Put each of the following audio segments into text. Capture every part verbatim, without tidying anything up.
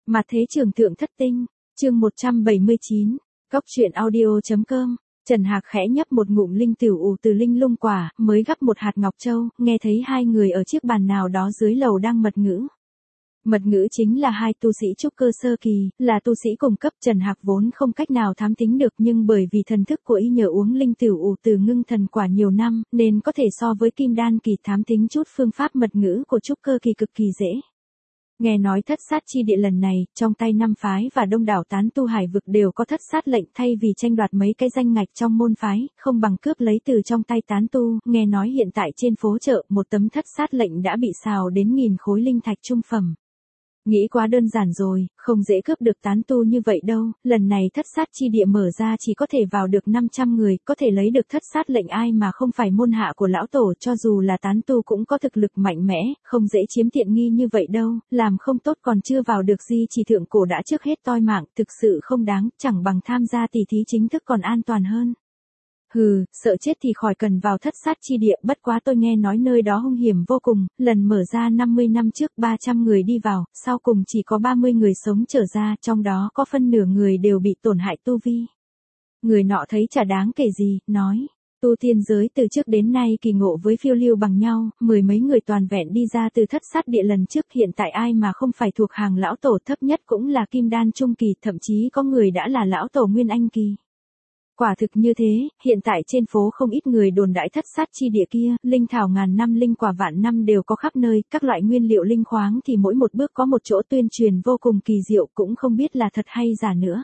Mặt thế trường thượng thất tinh, chương một trăm bảy mươi chín, cốc truyện audio.com. Trần Hạc khẽ nhấp một ngụm linh tiểu ủ từ linh lung quả, mới gắp một hạt ngọc châu, nghe thấy hai người ở chiếc bàn nào đó dưới lầu đang mật ngữ. Mật ngữ chính là hai tu sĩ trúc cơ sơ kỳ, là tu sĩ cùng cấp. Trần Hạc vốn không cách nào thám tính được, nhưng bởi vì thần thức của y nhờ uống linh tiểu ủ từ ngưng thần quả nhiều năm, nên có thể so với kim đan kỳ thám tính chút phương pháp mật ngữ của trúc cơ kỳ cực kỳ dễ. Nghe nói thất sát chi địa lần này, trong tay năm phái và đông đảo tán tu hải vực đều có thất sát lệnh, thay vì tranh đoạt mấy cái danh ngạch trong môn phái, không bằng cướp lấy từ trong tay tán tu. Nghe nói hiện tại trên phố chợ, một tấm thất sát lệnh đã bị xào đến nghìn khối linh thạch trung phẩm. Nghĩ quá đơn giản rồi, không dễ cướp được tán tu như vậy đâu. Lần này thất sát chi địa mở ra chỉ có thể vào được năm trăm người, có thể lấy được thất sát lệnh ai mà không phải môn hạ của lão tổ, cho dù là tán tu cũng có thực lực mạnh mẽ, không dễ chiếm tiện nghi như vậy đâu. Làm không tốt còn chưa vào được di chỉ thượng cổ đã trước hết toi mạng, thực sự không đáng, chẳng bằng tham gia tỷ thí chính thức còn an toàn hơn. Hừ, sợ chết thì khỏi cần vào thất sát chi địa, bất quá tôi nghe nói nơi đó hung hiểm vô cùng, lần mở ra năm mươi năm trước ba trăm người đi vào, sau cùng chỉ có ba mươi người sống trở ra, trong đó có phân nửa người đều bị tổn hại tu vi. Người nọ thấy chả đáng kể gì, nói, tu tiên giới từ trước đến nay kỳ ngộ với phiêu lưu bằng nhau, mười mấy người toàn vẹn đi ra từ thất sát địa lần trước, hiện tại ai mà không phải thuộc hàng lão tổ, thấp nhất cũng là kim đan trung kỳ, thậm chí có người đã là lão tổ nguyên anh kỳ. Quả thực như thế, hiện tại trên phố không ít người đồn đãi thất sát chi địa kia, linh thảo ngàn năm linh quả vạn năm đều có khắp nơi, các loại nguyên liệu linh khoáng thì mỗi một bước có một chỗ, tuyên truyền vô cùng kỳ diệu, cũng không biết là thật hay giả nữa.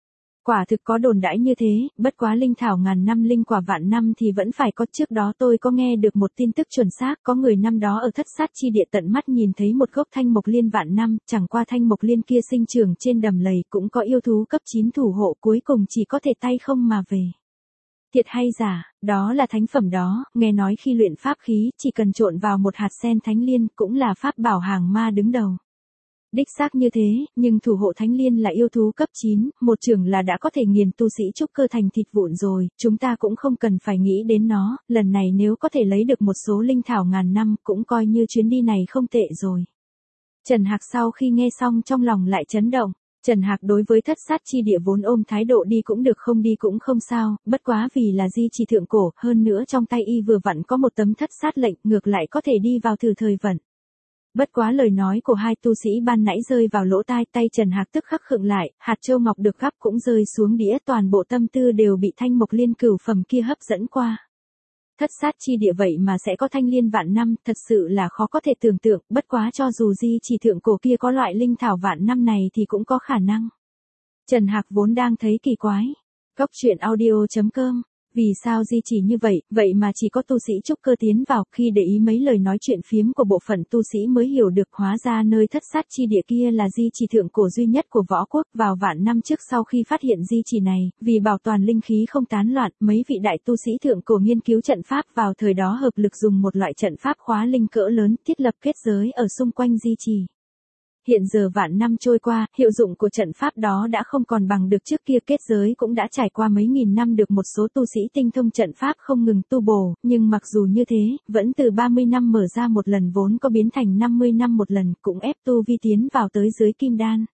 Quả thực có đồn đãi như thế, bất quá linh thảo ngàn năm linh quả vạn năm thì vẫn phải có. Trước đó tôi có nghe được một tin tức chuẩn xác, có người năm đó ở thất sát chi địa tận mắt nhìn thấy một gốc thanh mộc liên vạn năm, chẳng qua thanh mộc liên kia sinh trưởng trên đầm lầy, cũng có yêu thú cấp chín thủ hộ, cuối cùng chỉ có thể tay không mà về. Thiệt hay giả, đó là thánh phẩm đó, nghe nói khi luyện pháp khí, chỉ cần trộn vào một hạt sen thánh liên, cũng là pháp bảo hàng ma đứng đầu. Đích xác như thế, nhưng thủ hộ thánh liên là yêu thú cấp chín, một chưởng là đã có thể nghiền tu sĩ trúc cơ thành thịt vụn rồi, chúng ta cũng không cần phải nghĩ đến nó, lần này nếu có thể lấy được một số linh thảo ngàn năm, cũng coi như chuyến đi này không tệ rồi. Trần Hạc sau khi nghe xong trong lòng lại chấn động. Trần Hạc đối với thất sát chi địa vốn ôm thái độ đi cũng được không đi cũng không sao, bất quá vì là di chỉ thượng cổ, hơn nữa trong tay y vừa vặn có một tấm thất sát lệnh, ngược lại có thể đi vào thử thời vận. Bất quá lời nói của hai tu sĩ ban nãy rơi vào lỗ tai, tay Trần Hạc tức khắc khựng lại, hạt châu ngọc được gắp cũng rơi xuống đĩa, toàn bộ tâm tư đều bị thanh mộc liên cửu phẩm kia hấp dẫn qua. Thất sát chi địa vậy mà sẽ có thanh liên vạn năm, thật sự là khó có thể tưởng tượng, bất quá cho dù di chỉ thượng cổ kia có loại linh thảo vạn năm này thì cũng có khả năng. Trần Hạc vốn đang thấy kỳ quái. Cốc truyện audio.com. Vì sao di chỉ như vậy, vậy mà chỉ có tu sĩ trúc cơ tiến vào, khi để ý mấy lời nói chuyện phiếm của bộ phận tu sĩ mới hiểu được, hóa ra nơi thất sát chi địa kia là di chỉ thượng cổ duy nhất của võ quốc. Vào vạn năm trước sau khi phát hiện di chỉ này, vì bảo toàn linh khí không tán loạn, mấy vị đại tu sĩ thượng cổ nghiên cứu trận pháp, vào thời đó hợp lực dùng một loại trận pháp khóa linh cỡ lớn, thiết lập kết giới ở xung quanh di chỉ. Hiện giờ vạn năm trôi qua, hiệu dụng của trận pháp đó đã không còn bằng được trước kia, kết giới cũng đã trải qua mấy nghìn năm được một số tu sĩ tinh thông trận pháp không ngừng tu bổ, nhưng mặc dù như thế, vẫn từ ba mươi năm mở ra một lần vốn có biến thành năm mươi năm một lần, cũng ép tu vi tiến vào tới dưới kim đan.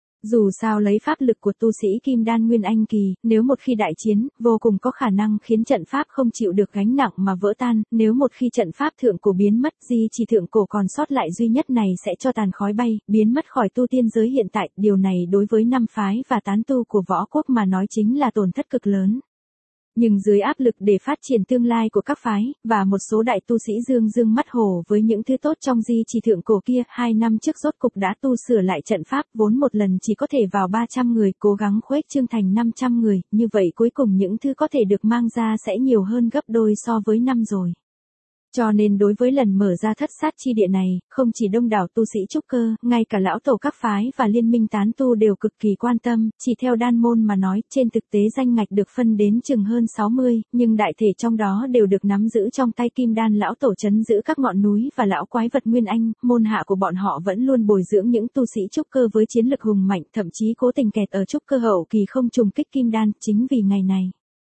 Dù sao lấy pháp lực của tu sĩ kim đan nguyên anh kỳ, nếu một khi đại chiến, vô cùng có khả năng khiến trận pháp không chịu được gánh nặng mà vỡ tan, nếu một khi trận pháp thượng cổ biến mất, di chỉ thượng cổ còn sót lại duy nhất này sẽ cho tàn khói bay, biến mất khỏi tu tiên giới hiện tại, điều này đối với năm phái và tán tu của võ quốc mà nói chính là tổn thất cực lớn. Nhưng dưới áp lực để phát triển tương lai của các phái, và một số đại tu sĩ dương dương mắt hổ với những thứ tốt trong di chỉ thượng cổ kia, hai năm trước rốt cục đã tu sửa lại trận pháp, vốn một lần chỉ có thể vào ba trăm người, cố gắng khuếch trương thành năm trăm người, như vậy cuối cùng những thứ có thể được mang ra sẽ nhiều hơn gấp đôi so với năm rồi. Cho nên đối với lần mở ra thất sát chi địa này, không chỉ đông đảo tu sĩ trúc cơ, ngay cả lão tổ các phái và liên minh tán tu đều cực kỳ quan tâm, chỉ theo đan môn mà nói, trên thực tế danh ngạch được phân đến chừng hơn sáu mươi, nhưng đại thể trong đó đều được nắm giữ trong tay kim đan lão tổ trấn giữ các ngọn núi và lão quái vật nguyên anh, môn hạ của bọn họ vẫn luôn bồi dưỡng những tu sĩ trúc cơ với chiến lực hùng mạnh, thậm chí cố tình kẹt ở trúc cơ hậu kỳ không trùng kích kim đan, chính vì ngày này.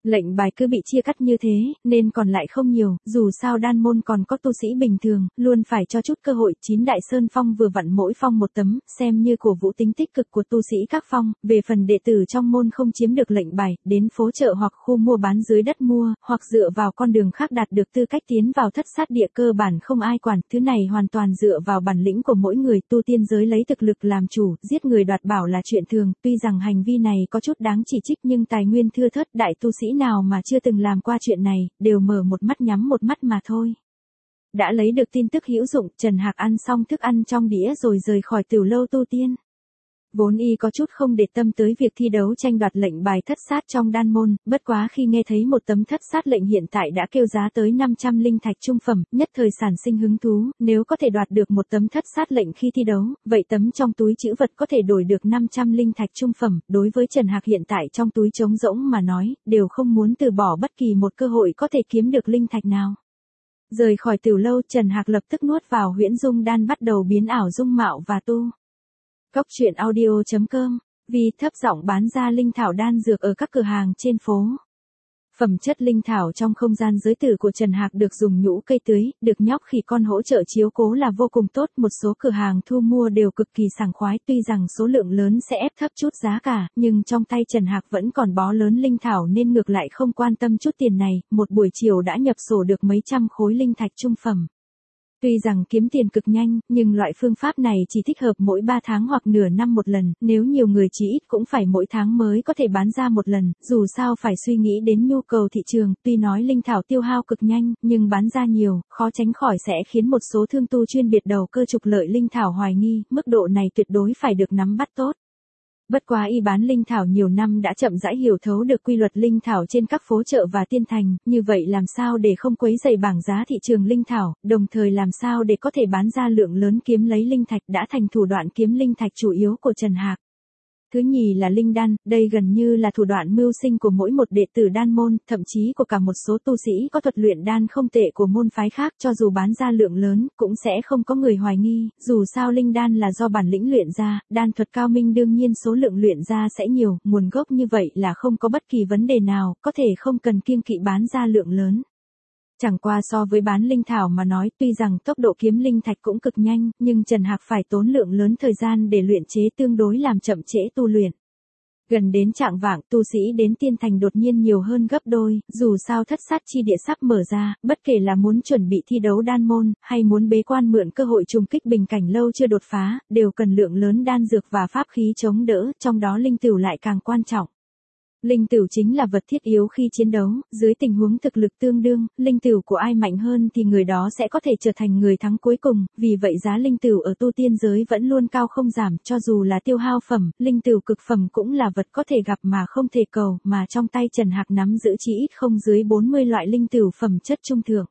Lệnh bài cứ bị chia cắt như thế, nên còn lại không nhiều, dù sao đan môn còn có tu sĩ bình thường, luôn phải cho chút cơ hội. Chín đại sơn phong vừa vặn mỗi phong một tấm, xem như cổ vũ tính tích cực của tu sĩ các phong. Về phần đệ tử trong môn không chiếm được lệnh bài, đến phố chợ hoặc khu mua bán dưới đất mua, hoặc dựa vào con đường khác đạt được tư cách tiến vào thất sát địa cơ bản không ai quản. Thứ này hoàn toàn dựa vào bản lĩnh của mỗi người. Tu tiên giới lấy thực lực làm chủ, giết người đoạt bảo là chuyện thường. Tuy rằng hành vi này có chút đáng chỉ trích nhưng tài nguyên thưa thớt, đại tu sĩ nào mà chưa từng làm qua chuyện này, đều mở một mắt nhắm một mắt mà thôi. Đã lấy được tin tức hữu dụng, Trần Hạc ăn xong thức ăn trong đĩa rồi rời khỏi tiểu lâu tu tiên. Vốn y có chút không để tâm tới việc thi đấu tranh đoạt lệnh bài thất sát trong đan môn, bất quá khi nghe thấy một tấm thất sát lệnh hiện tại đã kêu giá tới năm trăm linh thạch trung phẩm, nhất thời sản sinh hứng thú. Nếu có thể đoạt được một tấm thất sát lệnh khi thi đấu, vậy tấm trong túi trữ vật có thể đổi được năm trăm linh thạch trung phẩm. Đối với Trần Hạc hiện tại trong túi trống rỗng mà nói, đều không muốn từ bỏ bất kỳ một cơ hội có thể kiếm được linh thạch nào. Rời khỏi tiểu lâu, Trần Hạc lập tức nuốt vào huyễn dung đan, bắt đầu biến ảo dung mạo và tu. Cốc truyện audio chấm com, vì thấp giọng bán ra linh thảo đan dược ở các cửa hàng trên phố. Phẩm chất linh thảo trong không gian giới tử của Trần Hạc được dùng nhũ cây tưới, được nhóc khỉ con hỗ trợ chiếu cố là vô cùng tốt. Một số cửa hàng thu mua đều cực kỳ sảng khoái, tuy rằng số lượng lớn sẽ ép thấp chút giá cả, nhưng trong tay Trần Hạc vẫn còn bó lớn linh thảo nên ngược lại không quan tâm chút tiền này. Một buổi chiều đã nhập sổ được mấy trăm khối linh thạch trung phẩm. Tuy rằng kiếm tiền cực nhanh, nhưng loại phương pháp này chỉ thích hợp mỗi ba tháng hoặc nửa năm một lần, nếu nhiều người chỉ ít cũng phải mỗi tháng mới có thể bán ra một lần, dù sao phải suy nghĩ đến nhu cầu thị trường. Tuy nói linh thảo tiêu hao cực nhanh, nhưng bán ra nhiều, khó tránh khỏi sẽ khiến một số thương tu chuyên biệt đầu cơ trục lợi linh thảo hoài nghi, mức độ này tuyệt đối phải được nắm bắt tốt. Bất quá y bán linh thảo nhiều năm đã chậm rãi hiểu thấu được quy luật linh thảo trên các phố chợ và tiên thành, như vậy làm sao để không quấy rầy bảng giá thị trường linh thảo, đồng thời làm sao để có thể bán ra lượng lớn kiếm lấy linh thạch đã thành thủ đoạn kiếm linh thạch chủ yếu của Trần Hạc. Thứ nhì là linh đan, đây gần như là thủ đoạn mưu sinh của mỗi một đệ tử đan môn, thậm chí của cả một số tu sĩ có thuật luyện đan không tệ của môn phái khác, cho dù bán ra lượng lớn, cũng sẽ không có người hoài nghi, dù sao linh đan là do bản lĩnh luyện ra, đan thuật cao minh đương nhiên số lượng luyện ra sẽ nhiều, nguồn gốc như vậy là không có bất kỳ vấn đề nào, có thể không cần kiêng kỵ bán ra lượng lớn. Chẳng qua so với bán linh thảo mà nói, tuy rằng tốc độ kiếm linh thạch cũng cực nhanh, nhưng Trần Hạc phải tốn lượng lớn thời gian để luyện chế tương đối làm chậm trễ tu luyện. Gần đến trạng vạng, tu sĩ đến tiên thành đột nhiên nhiều hơn gấp đôi, dù sao thất sát chi địa sắp mở ra, bất kể là muốn chuẩn bị thi đấu đan môn, hay muốn bế quan mượn cơ hội trùng kích bình cảnh lâu chưa đột phá, đều cần lượng lớn đan dược và pháp khí chống đỡ, trong đó linh tửu lại càng quan trọng. Linh tửu chính là vật thiết yếu khi chiến đấu, dưới tình huống thực lực tương đương, linh tửu của ai mạnh hơn thì người đó sẽ có thể trở thành người thắng cuối cùng, vì vậy giá linh tửu ở tu tiên giới vẫn luôn cao không giảm, cho dù là tiêu hao phẩm, linh tửu cực phẩm cũng là vật có thể gặp mà không thể cầu, mà trong tay Trần Hạc nắm giữ chỉ ít không dưới bốn mươi loại linh tửu phẩm chất trung thượng.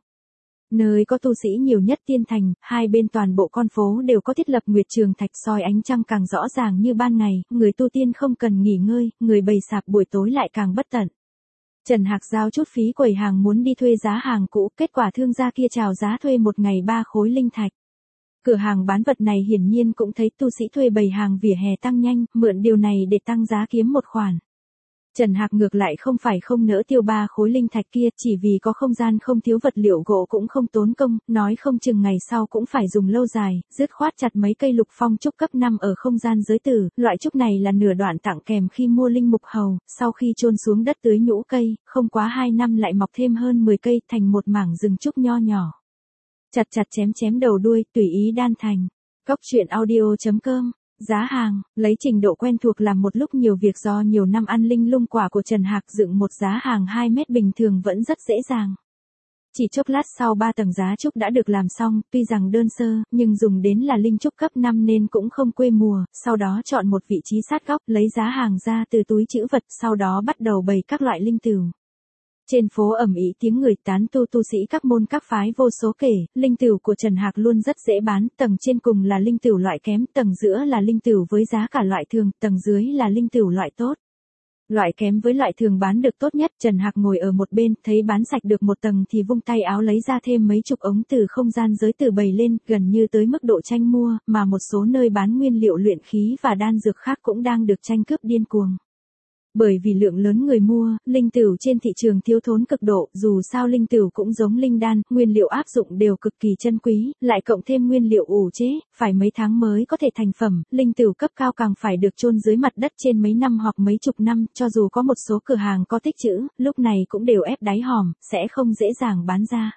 Nơi có tu sĩ nhiều nhất tiên thành, hai bên toàn bộ con phố đều có thiết lập nguyệt trường thạch, soi ánh trăng càng rõ ràng như ban ngày, người tu tiên không cần nghỉ ngơi, người bày sạp buổi tối lại càng bất tận. Trần Hạc giao chút phí quầy hàng muốn đi thuê giá hàng cũ, kết quả thương gia kia chào giá thuê một ngày ba khối linh thạch. Cửa hàng bán vật này hiển nhiên cũng thấy tu sĩ thuê bày hàng vỉa hè tăng nhanh, mượn điều này để tăng giá kiếm một khoản. Trần Hạc ngược lại không phải không nỡ tiêu ba khối linh thạch kia, chỉ vì có không gian không thiếu vật liệu gỗ cũng không tốn công, nói không chừng ngày sau cũng phải dùng lâu dài, dứt khoát chặt mấy cây lục phong trúc cấp năm ở không gian giới tử, loại trúc này là nửa đoạn tặng kèm khi mua linh mục hầu, sau khi chôn xuống đất tưới nhũ cây, không quá hai năm lại mọc thêm hơn mười cây, thành một mảng rừng trúc nho nhỏ. Chặt chặt chém chém đầu đuôi, tùy ý đan thành. Cốc truyện audio chấm com. Giá hàng, lấy trình độ quen thuộc làm một lúc nhiều việc do nhiều năm ăn linh lung quả của Trần Hạc dựng một giá hàng hai mét bình thường vẫn rất dễ dàng. Chỉ chốc lát sau ba tầng giá trúc đã được làm xong, tuy rằng đơn sơ, nhưng dùng đến là linh trúc cấp năm nên cũng không quê mùa, sau đó chọn một vị trí sát góc, lấy giá hàng ra từ túi trữ vật, sau đó bắt đầu bày các loại linh tửu. Trên phố ầm ĩ tiếng người tán tu tu sĩ các môn các phái vô số kể, linh tửu của Trần Hạc luôn rất dễ bán, tầng trên cùng là linh tửu loại kém, tầng giữa là linh tửu với giá cả loại thường, tầng dưới là linh tửu loại tốt. Loại kém với loại thường bán được tốt nhất, Trần Hạc ngồi ở một bên, thấy bán sạch được một tầng thì vung tay áo lấy ra thêm mấy chục ống từ không gian giới tử bày lên, gần như tới mức độ tranh mua, mà một số nơi bán nguyên liệu luyện khí và đan dược khác cũng đang được tranh cướp điên cuồng. Bởi vì lượng lớn người mua, linh tửu trên thị trường thiếu thốn cực độ, dù sao linh tửu cũng giống linh đan, nguyên liệu áp dụng đều cực kỳ chân quý, lại cộng thêm nguyên liệu ủ chế, phải mấy tháng mới có thể thành phẩm, linh tửu cấp cao càng phải được chôn dưới mặt đất trên mấy năm hoặc mấy chục năm, cho dù có một số cửa hàng có tích trữ, lúc này cũng đều ép đáy hòm, sẽ không dễ dàng bán ra.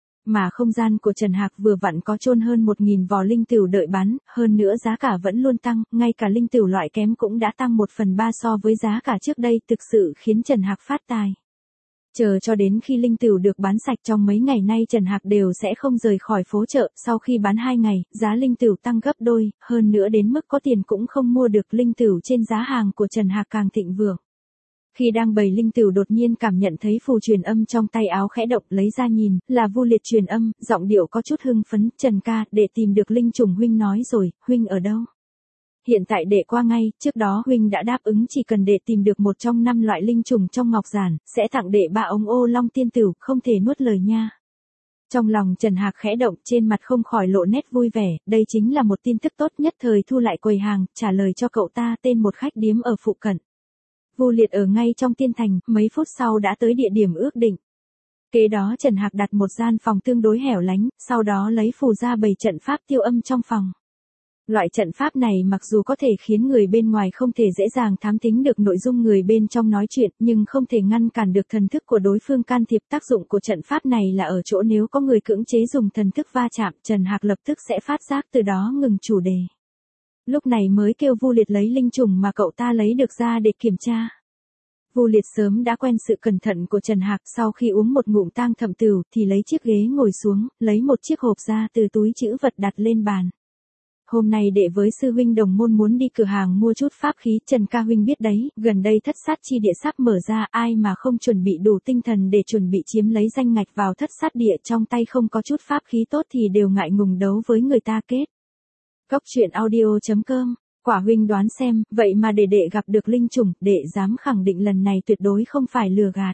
Mà không gian của Trần Hạc vừa vặn có chôn hơn một nghìn vò linh tửu đợi bán, hơn nữa giá cả vẫn luôn tăng, ngay cả linh tửu loại kém cũng đã tăng một phần ba so với giá cả trước đây, thực sự khiến Trần Hạc phát tài. Chờ cho đến khi linh tửu được bán sạch, trong mấy ngày nay Trần Hạc đều sẽ không rời khỏi phố chợ, sau khi bán hai ngày, giá linh tửu tăng gấp đôi, hơn nữa đến mức có tiền cũng không mua được linh tửu trên giá hàng của Trần Hạc càng thịnh vượng. Khi đang bày linh tửu đột nhiên cảm nhận thấy phù truyền âm trong tay áo khẽ động, lấy ra nhìn, là Vu Liệt truyền âm, giọng điệu có chút hưng phấn, Trần ca, để tìm được linh trùng huynh nói rồi, huynh ở đâu? Hiện tại đệ qua ngay, trước đó huynh đã đáp ứng chỉ cần đệ tìm được một trong năm loại linh trùng trong ngọc giản, sẽ tặng đệ ba ống ô long tiên tửu, không thể nuốt lời nha. Trong lòng Trần Hạc khẽ động, trên mặt không khỏi lộ nét vui vẻ, đây chính là một tin tức tốt, nhất thời thu lại quầy hàng, trả lời cho cậu ta tên một khách điếm ở phụ cận. Vu Liệt ở ngay trong tiên thành, mấy phút sau đã tới địa điểm ước định. Kế đó Trần Hạc đặt một gian phòng tương đối hẻo lánh, sau đó lấy phù ra bày trận pháp tiêu âm trong phòng. Loại trận pháp này mặc dù có thể khiến người bên ngoài không thể dễ dàng thám thính được nội dung người bên trong nói chuyện, nhưng không thể ngăn cản được thần thức của đối phương can thiệp. Tác dụng của trận pháp này là ở chỗ nếu có người cưỡng chế dùng thần thức va chạm, Trần Hạc lập tức sẽ phát giác, từ đó ngừng chủ đề. Lúc này mới kêu Vu Liệt lấy linh trùng mà cậu ta lấy được ra để kiểm tra. Vu Liệt sớm đã quen sự cẩn thận của Trần Hạc, sau khi uống một ngụm tang thậm tửu thì lấy chiếc ghế ngồi xuống, lấy một chiếc hộp ra từ túi trữ vật đặt lên bàn. Hôm nay đệ với sư huynh đồng môn muốn đi cửa hàng mua chút pháp khí, Trần ca huynh biết đấy, gần đây thất sát chi địa sắp mở ra, ai mà không chuẩn bị đủ tinh thần để chuẩn bị chiếm lấy danh ngạch vào thất sát địa, trong tay không có chút pháp khí tốt thì đều ngại ngùng đấu với người ta kết. Cốc truyện audio chấm com, quả huynh đoán xem, vậy mà để đệ gặp được linh trùng, đệ dám khẳng định lần này tuyệt đối không phải lừa gạt.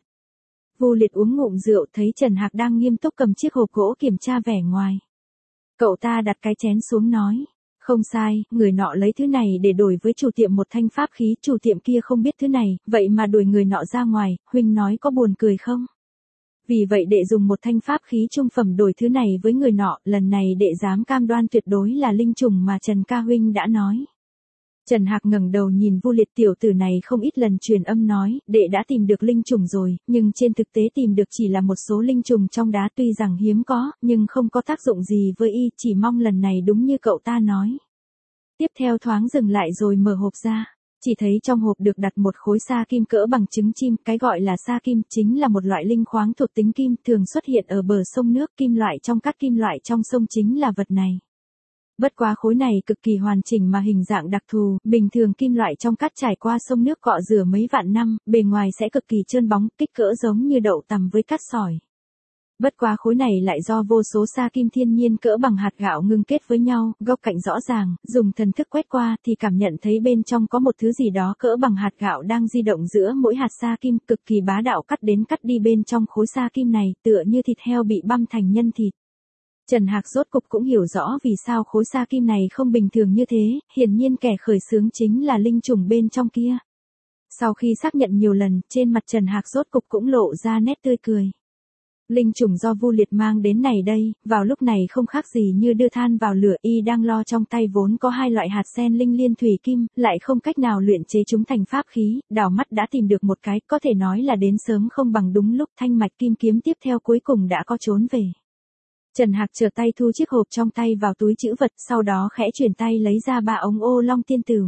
Vu Liệt uống ngụm rượu, thấy Trần Hạc đang nghiêm túc cầm chiếc hộp gỗ kiểm tra vẻ ngoài. Cậu ta đặt cái chén xuống nói. Không sai, người nọ lấy thứ này để đổi với chủ tiệm một thanh pháp khí, chủ tiệm kia không biết thứ này, vậy mà đuổi người nọ ra ngoài, huynh nói có buồn cười không? Vì vậy đệ dùng một thanh pháp khí trung phẩm đổi thứ này với người nọ, lần này đệ dám cam đoan tuyệt đối là linh trùng mà Trần ca huynh đã nói. Trần Hạc ngẩng đầu nhìn Vu Liệt, tiểu tử này không ít lần truyền âm nói, đệ đã tìm được linh trùng rồi, nhưng trên thực tế tìm được chỉ là một số linh trùng trong đá, tuy rằng hiếm có, nhưng không có tác dụng gì với y, chỉ mong lần này đúng như cậu ta nói. Tiếp theo thoáng dừng lại rồi mở hộp ra, chỉ thấy trong hộp được đặt một khối sa kim cỡ bằng trứng chim, cái gọi là sa kim chính là một loại linh khoáng thuộc tính kim, thường xuất hiện ở bờ sông nước, kim loại trong các kim loại trong sông chính là vật này. Bất quá khối này cực kỳ hoàn chỉnh mà hình dạng đặc thù, bình thường kim loại trong cát trải qua sông nước cọ rửa mấy vạn năm, bề ngoài sẽ cực kỳ trơn bóng, kích cỡ giống như đậu tằm với cát sỏi. Bất quá khối này lại do vô số sa kim thiên nhiên cỡ bằng hạt gạo ngưng kết với nhau, góc cạnh rõ ràng, dùng thần thức quét qua thì cảm nhận thấy bên trong có một thứ gì đó cỡ bằng hạt gạo đang di động giữa mỗi hạt sa kim, cực kỳ bá đạo, cắt đến cắt đi bên trong khối sa kim này, tựa như thịt heo bị băm thành nhân thịt. Trần Hạc rốt cục cũng hiểu rõ vì sao khối sa kim này không bình thường như thế, hiển nhiên kẻ khởi xướng chính là linh trùng bên trong kia. Sau khi xác nhận nhiều lần, trên mặt Trần Hạc rốt cục cũng lộ ra nét tươi cười. Linh trùng do Vu Liệt mang đến này đây, vào lúc này không khác gì như đưa than vào lửa, y đang lo trong tay vốn có hai loại hạt sen linh liên thủy kim, lại không cách nào luyện chế chúng thành pháp khí, đảo mắt đã tìm được một cái, có thể nói là đến sớm không bằng đúng lúc, thanh mạch kim kiếm tiếp theo cuối cùng đã có trốn về. Trần Hạc trở tay thu chiếc hộp trong tay vào túi trữ vật, sau đó khẽ chuyển tay lấy ra ba ống ô long tiên tửu.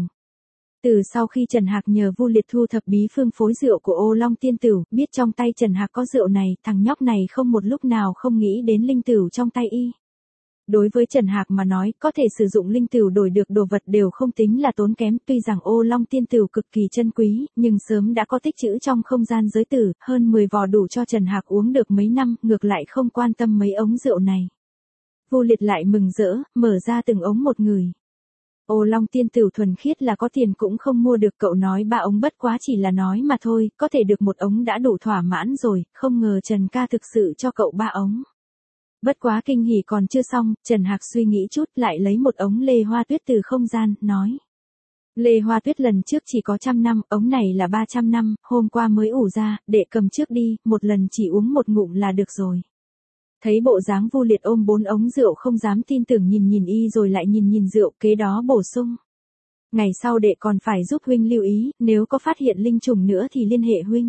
Từ sau khi Trần Hạc nhờ Vu Liệt thu thập bí phương phối rượu của ô long tiên tửu, biết trong tay Trần Hạc có rượu này, thằng nhóc này không một lúc nào không nghĩ đến linh tửu trong tay y. Đối với Trần Hạc mà nói, có thể sử dụng linh tửu đổi được đồ vật đều không tính là tốn kém, tuy rằng ô long tiên tửu cực kỳ chân quý, nhưng sớm đã có tích trữ trong không gian giới tử, hơn mười vò đủ cho Trần Hạc uống được mấy năm, ngược lại không quan tâm mấy ống rượu này. Vu Liệt lại mừng rỡ, mở ra từng ống một người. Ô long tiên tửu thuần khiết là có tiền cũng không mua được, cậu nói ba ống bất quá chỉ là nói mà thôi, có thể được một ống đã đủ thỏa mãn rồi, không ngờ Trần ca thực sự cho cậu ba ống. Bất quá kinh hỉ còn chưa xong, Trần Hạc suy nghĩ chút lại lấy một ống lê hoa tuyết từ không gian, nói. Lê Hoa Tuyết lần trước chỉ có trăm năm, ống này là ba trăm năm, hôm qua mới ủ ra, đệ cầm trước đi, một lần chỉ uống một ngụm là được rồi. Thấy bộ dáng Vu Liệt ôm bốn ống rượu không dám tin tưởng nhìn nhìn y rồi lại nhìn nhìn rượu, kế đó bổ sung. Ngày sau đệ còn phải giúp huynh lưu ý, nếu có phát hiện linh trùng nữa thì liên hệ huynh.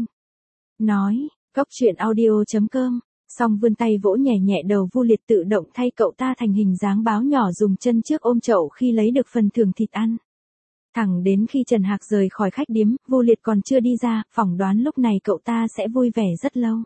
Nói, Cốc Truyện Audio chấm com, xong vươn tay vỗ nhẹ nhẹ đầu Vu Liệt tự động thay cậu ta thành hình dáng báo nhỏ dùng chân trước ôm chậu khi lấy được phần thưởng thịt ăn. Thẳng đến khi Trần Hạc rời khỏi khách điếm, Vu Liệt còn chưa đi ra, phỏng đoán lúc này cậu ta sẽ vui vẻ rất lâu.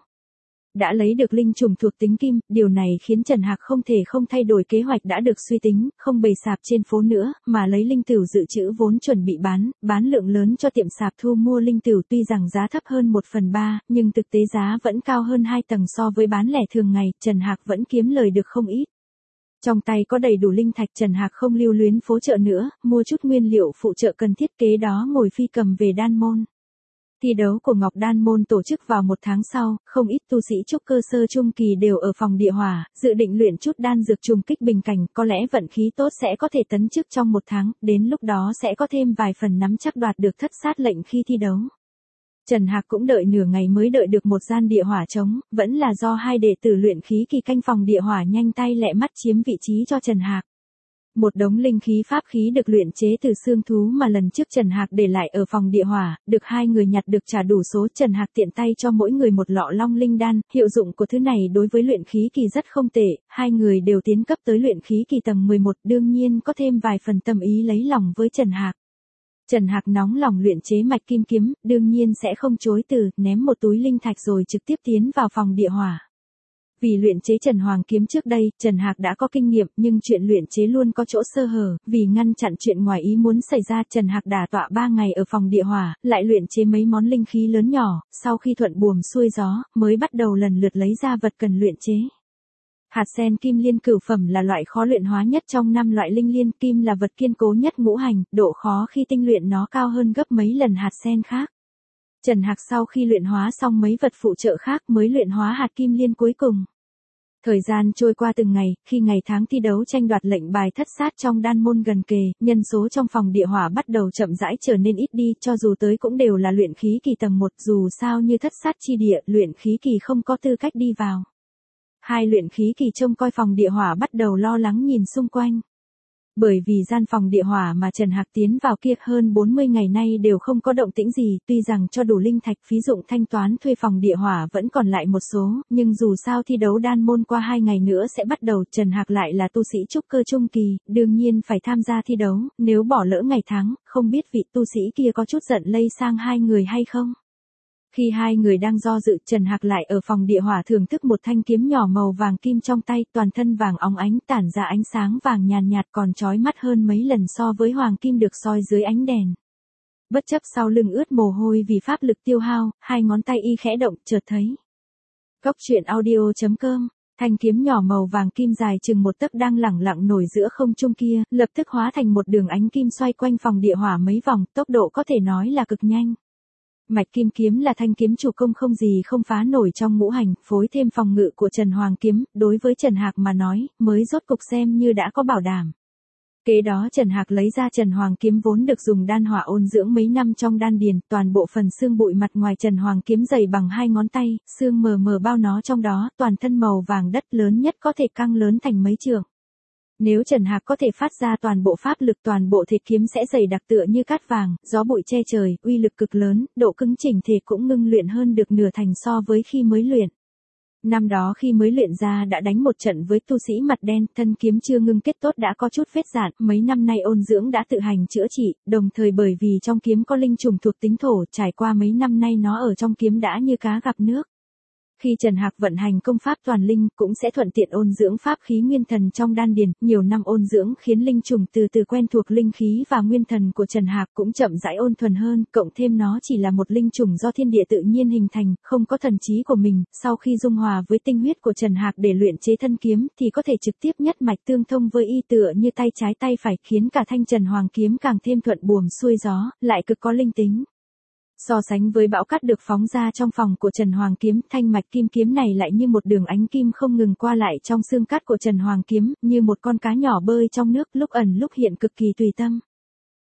Đã lấy được linh trùng thuộc tính kim, điều này khiến Trần Hạc không thể không thay đổi kế hoạch đã được suy tính, không bày sạp trên phố nữa, mà lấy linh tửu dự trữ vốn chuẩn bị bán, bán lượng lớn cho tiệm sạp thu mua linh tửu tuy rằng giá thấp hơn một phần ba, nhưng thực tế giá vẫn cao hơn hai tầng so với bán lẻ thường ngày, Trần Hạc vẫn kiếm lời được không ít. Trong tay có đầy đủ linh thạch, Trần Hạc không lưu luyến phố chợ nữa, mua chút nguyên liệu phụ trợ cần thiết, kế đó ngồi phi cầm về Đan Môn. Thi đấu của Ngọc Đan Môn tổ chức vào một tháng sau, không ít tu sĩ trúc cơ sơ trung kỳ đều ở phòng địa hỏa, dự định luyện chút đan dược trùng kích bình cảnh, có lẽ vận khí tốt sẽ có thể tấn chức trong một tháng, đến lúc đó sẽ có thêm vài phần nắm chắc đoạt được thất sát lệnh khi thi đấu. Trần Hạc cũng đợi nửa ngày mới đợi được một gian địa hỏa trống, vẫn là do hai đệ tử luyện khí kỳ canh phòng địa hỏa nhanh tay lẹ mắt chiếm vị trí cho Trần Hạc. Một đống linh khí pháp khí được luyện chế từ xương thú mà lần trước Trần Hạc để lại ở phòng địa hỏa, được hai người nhặt được trả đủ số, Trần Hạc tiện tay cho mỗi người một lọ long linh đan, hiệu dụng của thứ này đối với luyện khí kỳ rất không tệ, hai người đều tiến cấp tới luyện khí kỳ tầng mười một, đương nhiên có thêm vài phần tâm ý lấy lòng với Trần Hạc. Trần Hạc nóng lòng luyện chế mạch kim kiếm, đương nhiên sẽ không chối từ, ném một túi linh thạch rồi trực tiếp tiến vào phòng địa hỏa. Vì luyện chế Trần Hoàng kiếm trước đây, Trần Hạc đã có kinh nghiệm, nhưng chuyện luyện chế luôn có chỗ sơ hở, vì ngăn chặn chuyện ngoài ý muốn xảy ra, Trần Hạc đả tọa ba ngày ở phòng địa hỏa, lại luyện chế mấy món linh khí lớn nhỏ, sau khi thuận buồm xuôi gió, mới bắt đầu lần lượt lấy ra vật cần luyện chế. Hạt sen kim liên cửu phẩm là loại khó luyện hóa nhất trong năm loại linh liên, kim là vật kiên cố nhất ngũ hành, độ khó khi tinh luyện nó cao hơn gấp mấy lần hạt sen khác. Trần Hạc sau khi luyện hóa xong mấy vật phụ trợ khác mới luyện hóa hạt kim liên cuối cùng. Thời gian trôi qua từng ngày, khi ngày tháng thi đấu tranh đoạt lệnh bài thất sát trong Đan Môn gần kề, nhân số trong phòng địa hỏa bắt đầu chậm rãi trở nên ít đi, cho dù tới cũng đều là luyện khí kỳ tầng một, dù sao như thất sát chi địa, luyện khí kỳ không có tư cách đi vào. Hai luyện khí kỳ trông coi phòng địa hỏa bắt đầu lo lắng nhìn xung quanh. Bởi vì gian phòng địa hỏa mà Trần Hạc tiến vào kia hơn bốn mươi ngày nay đều không có động tĩnh gì, tuy rằng cho đủ linh thạch phí dụng thanh toán thuê phòng địa hỏa vẫn còn lại một số, nhưng dù sao thi đấu Đan Môn qua hai ngày nữa sẽ bắt đầu, Trần Hạc lại là tu sĩ trúc cơ trung kỳ, đương nhiên phải tham gia thi đấu, nếu bỏ lỡ ngày tháng, không biết vị tu sĩ kia có chút giận lây sang hai người hay không. Khi hai người đang do dự, Trần Hạc lại ở phòng địa hỏa thưởng thức một thanh kiếm nhỏ màu vàng kim trong tay, toàn thân vàng óng ánh tản ra ánh sáng vàng nhàn nhạt, nhạt còn chói mắt hơn mấy lần so với hoàng kim được soi dưới ánh đèn. Bất chấp sau lưng ướt mồ hôi vì pháp lực tiêu hao, hai ngón tay y khẽ động, chợt thấy. Cốc Truyện Audio chấm com, thanh kiếm nhỏ màu vàng kim dài chừng một tấc đang lẳng lặng nổi giữa không trung kia, lập tức hóa thành một đường ánh kim xoay quanh phòng địa hỏa mấy vòng, tốc độ có thể nói là cực nhanh. Mạch kim kiếm là thanh kiếm chủ công không gì không phá nổi trong ngũ hành, phối thêm phòng ngự của Trần Hoàng kiếm, đối với Trần Hạc mà nói, mới rốt cục xem như đã có bảo đảm. Kế đó Trần Hạc lấy ra Trần Hoàng kiếm vốn được dùng đan hỏa ôn dưỡng mấy năm trong đan điền, toàn bộ phần xương bụi mặt ngoài Trần Hoàng kiếm dày bằng hai ngón tay, xương mờ mờ bao nó trong đó, toàn thân màu vàng đất lớn nhất có thể căng lớn thành mấy trượng. Nếu Trần Hạc có thể phát ra toàn bộ pháp lực, toàn bộ thịt kiếm sẽ dày đặc tựa như cát vàng, gió bụi che trời, uy lực cực lớn, độ cứng chỉnh thể cũng ngưng luyện hơn được nửa thành so với khi mới luyện. Năm đó khi mới luyện ra đã đánh một trận với tu sĩ mặt đen, thân kiếm chưa ngưng kết tốt đã có chút vết rạn, mấy năm nay ôn dưỡng đã tự hành chữa trị, đồng thời bởi vì trong kiếm có linh trùng thuộc tính thổ, trải qua mấy năm nay nó ở trong kiếm đã như cá gặp nước. Khi Trần Hạc vận hành công pháp toàn linh, cũng sẽ thuận tiện ôn dưỡng pháp khí nguyên thần trong đan điền, nhiều năm ôn dưỡng khiến linh trùng từ từ quen thuộc linh khí và nguyên thần của Trần Hạc cũng chậm rãi ôn thuần hơn, cộng thêm nó chỉ là một linh trùng do thiên địa tự nhiên hình thành, không có thần trí của mình, sau khi dung hòa với tinh huyết của Trần Hạc để luyện chế thân kiếm thì có thể trực tiếp nhất mạch tương thông với y tựa như tay trái tay phải, khiến cả thanh Trần Hoàng kiếm càng thêm thuận buồm xuôi gió, lại cực có linh tính. So sánh với bão cát được phóng ra trong phòng của Trần Hoàng kiếm, thanh mạch kim kiếm này lại như một đường ánh kim không ngừng qua lại trong xương cát của Trần Hoàng kiếm, như một con cá nhỏ bơi trong nước, lúc ẩn lúc hiện cực kỳ tùy tâm.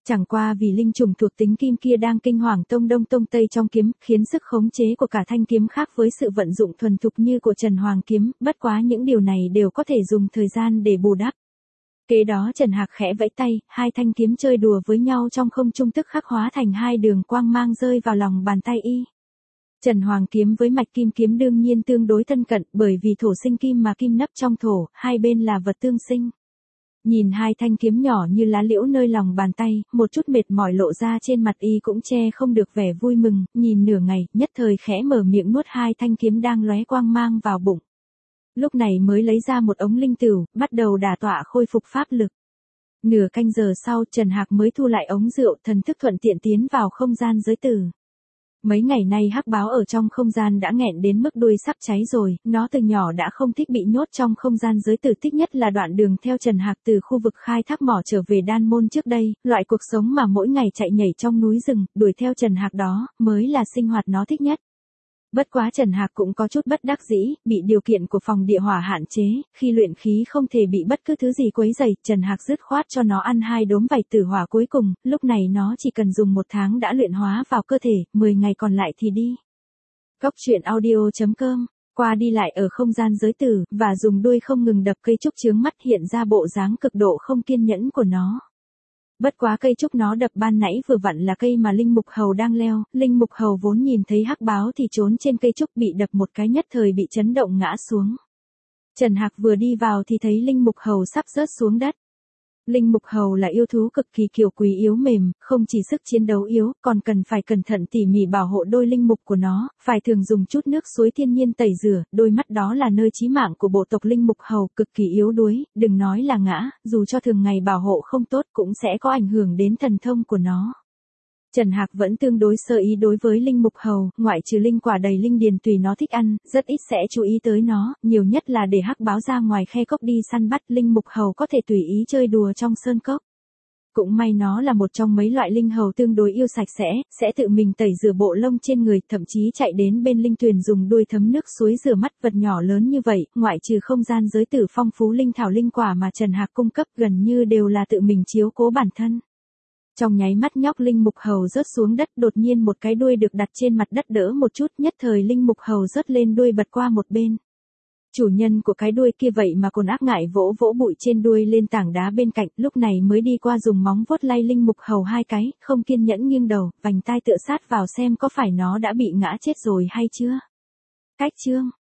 Chẳng qua vì linh trùng thuộc tính kim kia đang kinh hoàng tông đông tông tây trong kiếm, khiến sức khống chế của cả thanh kiếm khác với sự vận dụng thuần thục như của Trần Hoàng kiếm, bất quá những điều này đều có thể dùng thời gian để bù đắp. Kế đó Trần Hạc khẽ vẫy tay, hai thanh kiếm chơi đùa với nhau trong không trung tức khắc hóa thành hai đường quang mang rơi vào lòng bàn tay y. Trần Hoàng kiếm với mạch kim kiếm đương nhiên tương đối thân cận, bởi vì thổ sinh kim mà kim nấp trong thổ, hai bên là vật tương sinh. Nhìn hai thanh kiếm nhỏ như lá liễu nơi lòng bàn tay, một chút mệt mỏi lộ ra trên mặt y cũng che không được vẻ vui mừng, nhìn nửa ngày, nhất thời khẽ mở miệng nuốt hai thanh kiếm đang lóe quang mang vào bụng. Lúc này mới lấy ra một ống linh tửu, bắt đầu đả tọa khôi phục pháp lực. Nửa canh giờ sau, Trần Hạc mới thu lại ống rượu, thần thức thuận tiện tiến vào không gian giới tử. Mấy ngày nay hắc báo ở trong không gian đã nghẹn đến mức đuôi sắp cháy rồi, nó từ nhỏ đã không thích bị nhốt trong không gian giới tử, thích nhất là đoạn đường theo Trần Hạc từ khu vực khai thác mỏ trở về đan môn trước đây, loại cuộc sống mà mỗi ngày chạy nhảy trong núi rừng, đuổi theo Trần Hạc đó, mới là sinh hoạt nó thích nhất. Bất quá Trần Hạc cũng có chút bất đắc dĩ, bị điều kiện của phòng địa hỏa hạn chế, khi luyện khí không thể bị bất cứ thứ gì quấy rầy, Trần Hạc dứt khoát cho nó ăn hai đốm vảy tử hỏa cuối cùng, lúc này nó chỉ cần dùng một tháng đã luyện hóa vào cơ thể, mười ngày còn lại thì đi. Góc truyện audio chấm com, qua đi lại ở không gian giới tử, và dùng đuôi không ngừng đập cây trúc chướng mắt hiện ra bộ dáng cực độ không kiên nhẫn của nó. Bất quá cây trúc nó đập ban nãy vừa vặn là cây mà Linh Mục Hầu đang leo, Linh Mục Hầu vốn nhìn thấy hắc báo thì trốn trên cây trúc bị đập một cái nhất thời bị chấn động ngã xuống. Trần Hạc vừa đi vào thì thấy Linh Mục Hầu sắp rớt xuống đất. Linh Mục Hầu là yêu thú cực kỳ kiều quý yếu mềm, không chỉ sức chiến đấu yếu, còn cần phải cẩn thận tỉ mỉ bảo hộ đôi linh mục của nó, phải thường dùng chút nước suối thiên nhiên tẩy rửa, đôi mắt đó là nơi chí mạng của bộ tộc Linh Mục Hầu, cực kỳ yếu đuối, đừng nói là ngã, dù cho thường ngày bảo hộ không tốt cũng sẽ có ảnh hưởng đến thần thông của nó. Trần Hạc vẫn tương đối sơ ý đối với Linh Mục Hầu, ngoại trừ linh quả đầy linh điền tùy nó thích ăn, rất ít sẽ chú ý tới nó, nhiều nhất là để hắc báo ra ngoài khe cốc đi săn bắt, Linh Mục Hầu có thể tùy ý chơi đùa trong sơn cốc. Cũng may nó là một trong mấy loại linh hầu tương đối yêu sạch sẽ, sẽ tự mình tẩy rửa bộ lông trên người, thậm chí chạy đến bên linh tuyền dùng đuôi thấm nước suối rửa mắt. Vật nhỏ lớn như vậy, ngoại trừ không gian giới tử phong phú linh thảo linh quả mà Trần Hạc cung cấp gần như đều là tự mình chiếu cố bản thân. Trong nháy mắt nhóc Linh Mục Hầu rớt xuống đất, đột nhiên một cái đuôi được đặt trên mặt đất đỡ một chút, nhất thời Linh Mục Hầu rớt lên đuôi bật qua một bên. Chủ nhân của cái đuôi kia vậy mà còn ác ngại vỗ vỗ bụi trên đuôi lên tảng đá bên cạnh, lúc này mới đi qua dùng móng vuốt lay Linh Mục Hầu hai cái, không kiên nhẫn nghiêng đầu, vành tai tựa sát vào xem có phải nó đã bị ngã chết rồi hay chưa. Cách chương